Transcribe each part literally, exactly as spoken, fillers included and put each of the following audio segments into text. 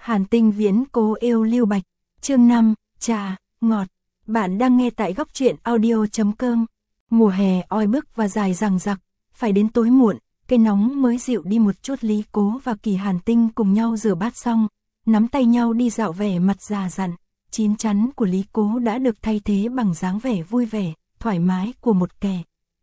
Hàn Tinh Viễn Cố Yêu Lưu Bạch, chương năm, trà, ngọt. Bạn đang nghe tại góc truyện audio chấm com. Mùa hè oi bức và dài dằng dặc, phải đến tối muộn, cái nóng mới dịu đi một chút. Lý Cố và Kỳ Hàn Tinh cùng nhau rửa bát xong, nắm tay nhau đi dạo, vẻ mặt già dặn, chín chắn của Lý Cố đã được thay thế bằng dáng vẻ vui vẻ, thoải mái của một kẻ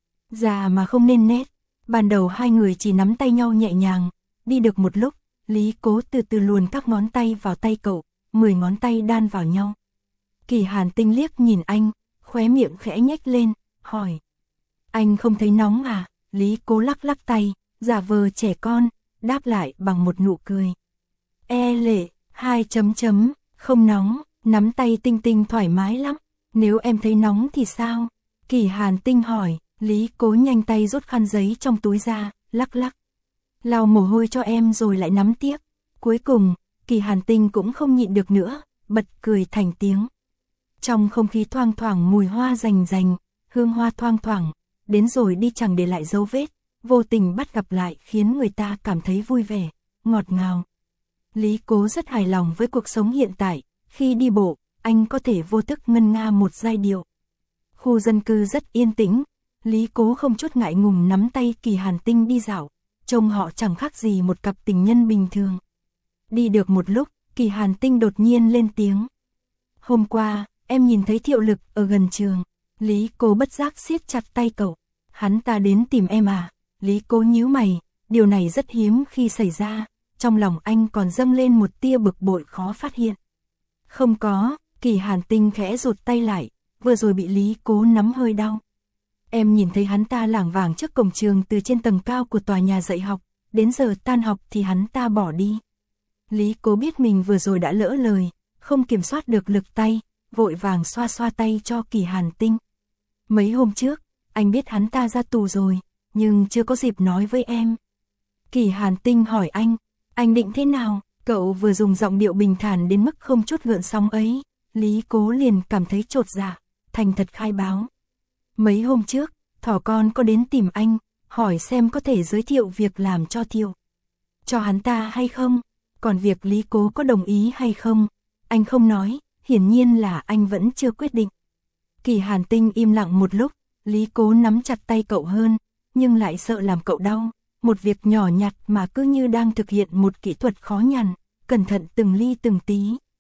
già mà không nên nết. Ban đầu hai người chỉ nắm tay nhau nhẹ nhàng, đi được một lúc, Lý Cố từ từ luồn các ngón tay vào tay cậu, mười ngón tay đan vào nhau. Kỳ Hàn Tinh liếc nhìn anh, khóe miệng khẽ nhếch lên, hỏi: anh không thấy nóng à? Lý Cố lắc lắc tay, giả vờ trẻ con, đáp lại bằng một nụ cười. E lệ, hai chấm chấm, không nóng, nắm tay Tinh Tinh thoải mái lắm, nếu em thấy nóng thì sao? Kỳ Hàn Tinh hỏi. Lý Cố nhanh tay rút khăn giấy trong túi ra, lắc lắc, lau mồ hôi cho em rồi lại nắm tiếp. Cuối cùng, Kỳ Hàn Tinh cũng không nhịn được nữa, bật cười thành tiếng. Trong không khí thoang thoảng mùi hoa rành rành, hương hoa thoang thoảng, đến rồi đi chẳng để lại dấu vết, vô tình bắt gặp lại khiến người ta cảm thấy vui vẻ, ngọt ngào. Lý Cố rất hài lòng với cuộc sống hiện tại, khi đi bộ, anh có thể vô thức ngân nga một giai điệu. Khu dân cư rất yên tĩnh, Lý Cố không chút ngại ngùng nắm tay Kỳ Hàn Tinh đi dạo, trông họ chẳng khác gì một cặp tình nhân bình thường. Đi được một lúc, Kỳ Hàn Tinh đột nhiên lên tiếng. Hôm qua, em nhìn thấy Thiệu Lực ở gần trường. Lý Cố bất giác siết chặt tay cậu. Hắn ta đến tìm em à? Lý Cố nhíu mày, điều này rất hiếm khi xảy ra, trong lòng anh còn dâng lên một tia bực bội khó phát hiện. Không có, Kỳ Hàn Tinh khẽ rụt tay lại, vừa rồi bị Lý Cố nắm hơi đau. Em nhìn thấy hắn ta lảng vảng trước cổng trường từ trên tầng cao của tòa nhà dạy học, đến giờ tan học thì hắn ta bỏ đi. Lý Cố biết mình vừa rồi đã lỡ lời, không kiểm soát được lực tay, vội vàng xoa xoa tay cho Kỳ Hàn Tinh. Mấy hôm trước, anh biết hắn ta ra tù rồi, nhưng chưa có dịp nói với em. Kỳ Hàn Tinh hỏi anh, anh định thế nào? Cậu vừa dùng giọng điệu bình thản đến mức không chút gợn sóng ấy, Lý Cố liền cảm thấy chột dạ, thành thật khai báo. Mấy hôm trước, thỏ con có đến tìm anh, hỏi xem có thể giới thiệu việc làm cho Thiệu cho hắn ta hay không, còn việc Lý Cố có đồng ý hay không, anh không nói, hiển nhiên là anh vẫn chưa quyết định. Kỳ Hàn Tinh im lặng một lúc, Lý Cố nắm chặt tay cậu hơn, nhưng lại sợ làm cậu đau, một việc nhỏ nhặt mà cứ như đang thực hiện một kỹ thuật khó nhằn, cẩn thận từng ly từng tí.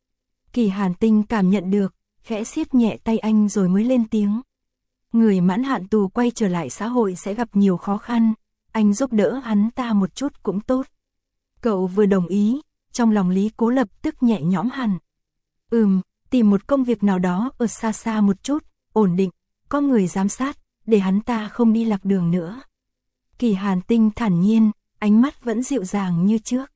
Kỳ Hàn Tinh cảm nhận được, khẽ siết nhẹ tay anh rồi mới lên tiếng. Người mãn hạn tù quay trở lại xã hội sẽ gặp nhiều khó khăn, anh giúp đỡ hắn ta một chút cũng tốt. Cậu vừa đồng ý, trong lòng Lý Cố lập tức nhẹ nhõm hẳn. Ừm, tìm một công việc nào đó ở xa xa một chút, ổn định, có người giám sát, để hắn ta không đi lạc đường nữa. Kỳ Hàn Tinh thản nhiên, ánh mắt vẫn dịu dàng như trước.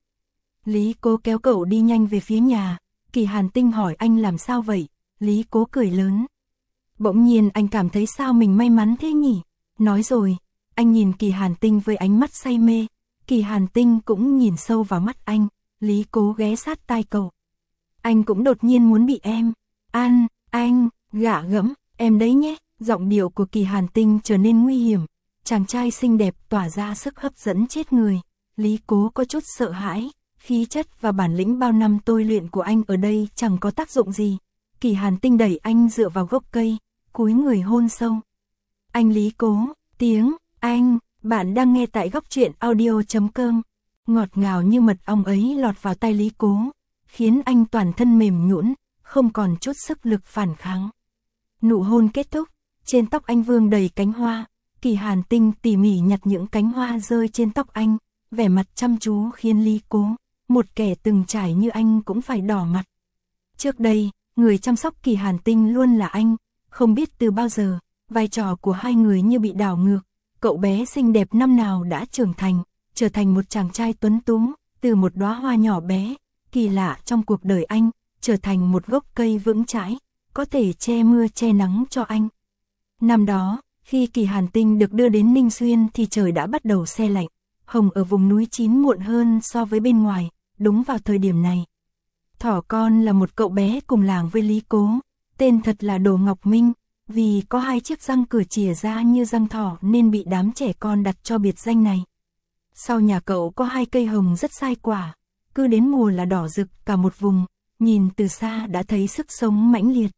Lý Cố kéo cậu đi nhanh về phía nhà, Kỳ Hàn Tinh hỏi anh làm sao vậy, Lý Cố cười lớn. Bỗng nhiên anh cảm thấy sao mình may mắn thế nhỉ? Nói rồi, anh nhìn Kỳ Hàn Tinh với ánh mắt say mê, Kỳ Hàn Tinh cũng nhìn sâu vào mắt anh, Lý Cố ghé sát tai cậu. Anh cũng đột nhiên muốn bị em. An, anh, gạ gẫm, em đấy nhé. Giọng điệu của Kỳ Hàn Tinh trở nên nguy hiểm, chàng trai xinh đẹp tỏa ra sức hấp dẫn chết người. Lý Cố có chút sợ hãi, khí chất và bản lĩnh bao năm tôi luyện của anh ở đây chẳng có tác dụng gì. Kỳ Hàn Tinh đẩy anh dựa vào gốc cây, cúi người hôn sâu. Anh Lý Cố, tiếng anh, bạn đang nghe tại góc truyện audio chấm com. Ngọt ngào như mật ong ấy lọt vào tai Lý Cố, khiến anh toàn thân mềm nhũn, không còn chút sức lực phản kháng. Nụ hôn kết thúc, trên tóc anh vương đầy cánh hoa, Kỳ Hàn Tinh tỉ mỉ nhặt những cánh hoa rơi trên tóc anh, vẻ mặt chăm chú khiến Lý Cố, một kẻ từng trải như anh cũng phải đỏ mặt. Trước đây, người chăm sóc Kỳ Hàn Tinh luôn là anh, không biết từ bao giờ, vai trò của hai người như bị đảo ngược, cậu bé xinh đẹp năm nào đã trưởng thành, trở thành một chàng trai tuấn tú, từ một đóa hoa nhỏ bé, kỳ lạ trong cuộc đời anh, trở thành một gốc cây vững chãi, có thể che mưa che nắng cho anh. Năm đó, khi Kỳ Hàn Tinh được đưa đến Ninh Xuyên thì trời đã bắt đầu se lạnh, hồng ở vùng núi chín muộn hơn so với bên ngoài, đúng vào thời điểm này. Thỏ con là một cậu bé cùng làng với Lý Cố, tên thật là Đồ Ngọc Minh, vì có hai chiếc răng cửa chìa ra như răng thỏ nên bị đám trẻ con đặt cho biệt danh này. Sau nhà cậu có hai cây hồng rất sai quả, cứ đến mùa là đỏ rực cả một vùng, nhìn từ xa đã thấy sức sống mãnh liệt.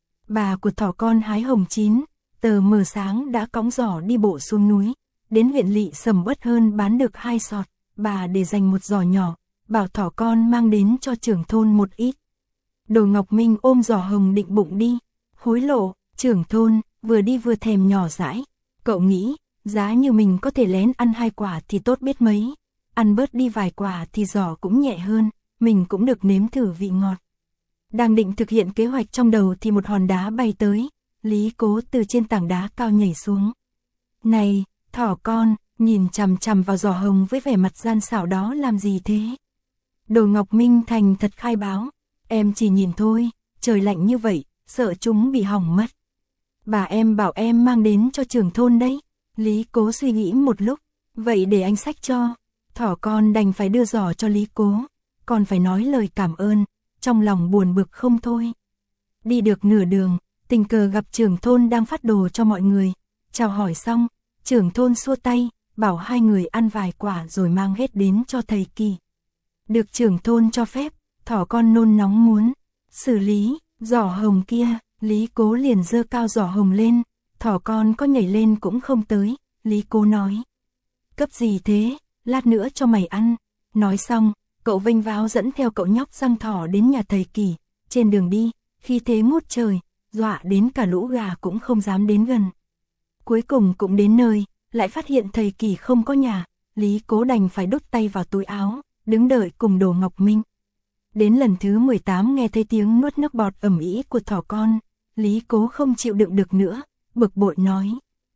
Bà của thỏ con hái hồng chín, tờ mờ sáng đã cõng giỏ đi bộ xuống núi, đến huyện lỵ sầm uất hơn bán được hai sọt, bà để dành một giỏ nhỏ, bảo thỏ con mang đến cho trưởng thôn một ít. Đồ Ngọc Minh ôm giỏ hồng định bụng đi, hối lộ, trưởng thôn, vừa đi vừa thèm nhỏ dãi. Cậu nghĩ, giá như mình có thể lén ăn hai quả thì tốt biết mấy, ăn bớt đi vài quả thì giỏ cũng nhẹ hơn, mình cũng được nếm thử vị ngọt. Đang định thực hiện kế hoạch trong đầu thì một hòn đá bay tới, Lý Cố từ trên tảng đá cao nhảy xuống. Này, thỏ con, nhìn chằm chằm vào giỏ hồng với vẻ mặt gian xảo đó làm gì thế? Đồ Ngọc Minh thành thật khai báo, em chỉ nhìn thôi, trời lạnh như vậy, sợ chúng bị hỏng mất. Bà em bảo em mang đến cho trưởng thôn đấy. Lý Cố suy nghĩ một lúc, vậy để anh xách cho. Thỏ con đành phải đưa giỏ cho Lý Cố, còn phải nói lời cảm ơn, trong lòng buồn bực không thôi. Đi được nửa đường, tình cờ gặp trưởng thôn đang phát đồ cho mọi người, chào hỏi xong, trưởng thôn xua tay, bảo hai người ăn vài quả rồi mang hết đến cho thầy Kỳ. Được trưởng thôn cho phép, thỏ con nôn nóng muốn xử lý giỏ hồng kia, Lý Cố liền giơ cao giỏ hồng lên, thỏ con có nhảy lên cũng không tới, Lý Cố nói. Cấp gì thế, lát nữa cho mày ăn. Nói xong, cậu vênh váo dẫn theo cậu nhóc răng thỏ đến nhà thầy Kỳ, trên đường đi, khi thế ngút trời, dọa đến cả lũ gà cũng không dám đến gần. Cuối cùng cũng đến nơi, lại phát hiện thầy Kỳ không có nhà, Lý Cố đành phải đút tay vào túi áo, đứng đợi cùng Đồ Ngọc Minh. Đến lần thứ mười tám nghe thấy tiếng nuốt nước bọt ầm ĩ của thỏ con, Lý Cố không chịu đựng được nữa, bực bội nói.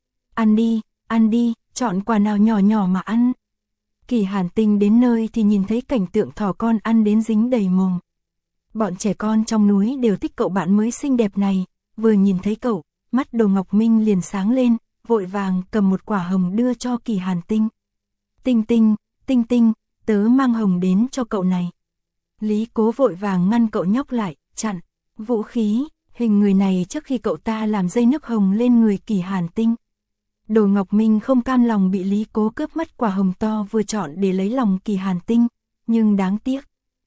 Ăn đi, ăn đi, chọn quả nào nhỏ nhỏ mà ăn. Kỳ Hàn Tinh đến nơi thì nhìn thấy cảnh tượng thỏ con ăn đến dính đầy mồm. Bọn trẻ con trong núi đều thích cậu bạn mới xinh đẹp này, vừa nhìn thấy cậu, mắt Đồ Ngọc Minh liền sáng lên, vội vàng cầm một quả hồng đưa cho Kỳ Hàn Tinh. Tinh Tinh, Tinh Tinh, tớ mang hồng đến cho cậu này. Lý Cố vội vàng ngăn cậu nhóc lại, chặn, vũ khí, hình người này trước khi cậu ta làm dây nước hồng lên người Kỳ Hàn Tinh. Đồ Ngọc Minh không cam lòng bị Lý Cố cướp mất quả hồng to vừa chọn để lấy lòng Kỳ Hàn Tinh, nhưng đáng tiếc.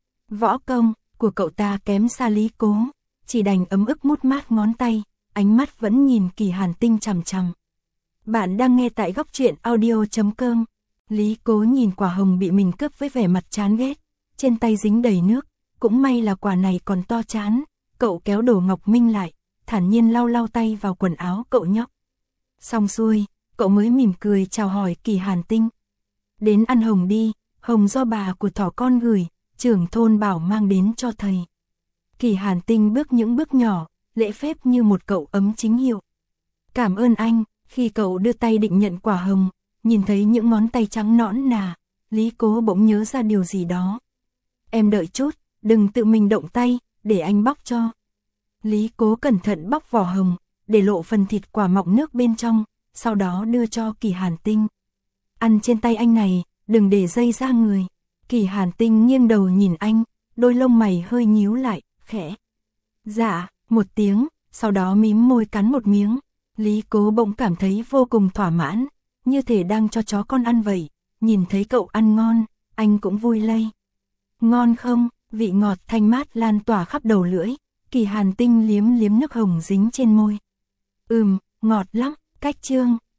Võ công của cậu ta kém xa Lý Cố, chỉ đành ấm ức mút mát ngón tay, ánh mắt vẫn nhìn Kỳ Hàn Tinh chằm chằm. Bạn đang nghe tại góc truyện audio chấm com. Lý Cố nhìn quả hồng bị mình cướp với vẻ mặt chán ghét, trên tay dính đầy nước, cũng may là quả này còn to chán, cậu kéo Đồ Ngọc Minh lại, thản nhiên lau lau tay vào quần áo cậu nhóc. Xong xuôi, cậu mới mỉm cười chào hỏi Kỳ Hàn Tinh. Đến ăn hồng đi, hồng do bà của thỏ con gửi, trưởng thôn bảo mang đến cho thầy. Kỳ Hàn Tinh bước những bước nhỏ, lễ phép như một cậu ấm chính hiệu. Cảm ơn anh. Khi cậu đưa tay định nhận quả hồng, nhìn thấy những ngón tay trắng nõn nà, Lý Cố bỗng nhớ ra điều gì đó. Em đợi chút, đừng tự mình động tay, để anh bóc cho. Lý Cố cẩn thận bóc vỏ hồng, để lộ phần thịt quả mọng nước bên trong, sau đó đưa cho Kỳ Hàn Tinh. Ăn trên tay anh này, đừng để dây ra người. Kỳ Hàn Tinh nghiêng đầu nhìn anh, đôi lông mày hơi nhíu lại, khẽ. Dạ, một tiếng, sau đó mím môi cắn một miếng. Lý Cố bỗng cảm thấy vô cùng thỏa mãn, như thể đang cho chó con ăn vậy, nhìn thấy cậu ăn ngon, anh cũng vui lây. Ngon không, vị ngọt thanh mát lan tỏa khắp đầu lưỡi, Kỳ Hàn Tinh liếm liếm nước hồng dính trên môi. Ừm, ngọt lắm, cách chương.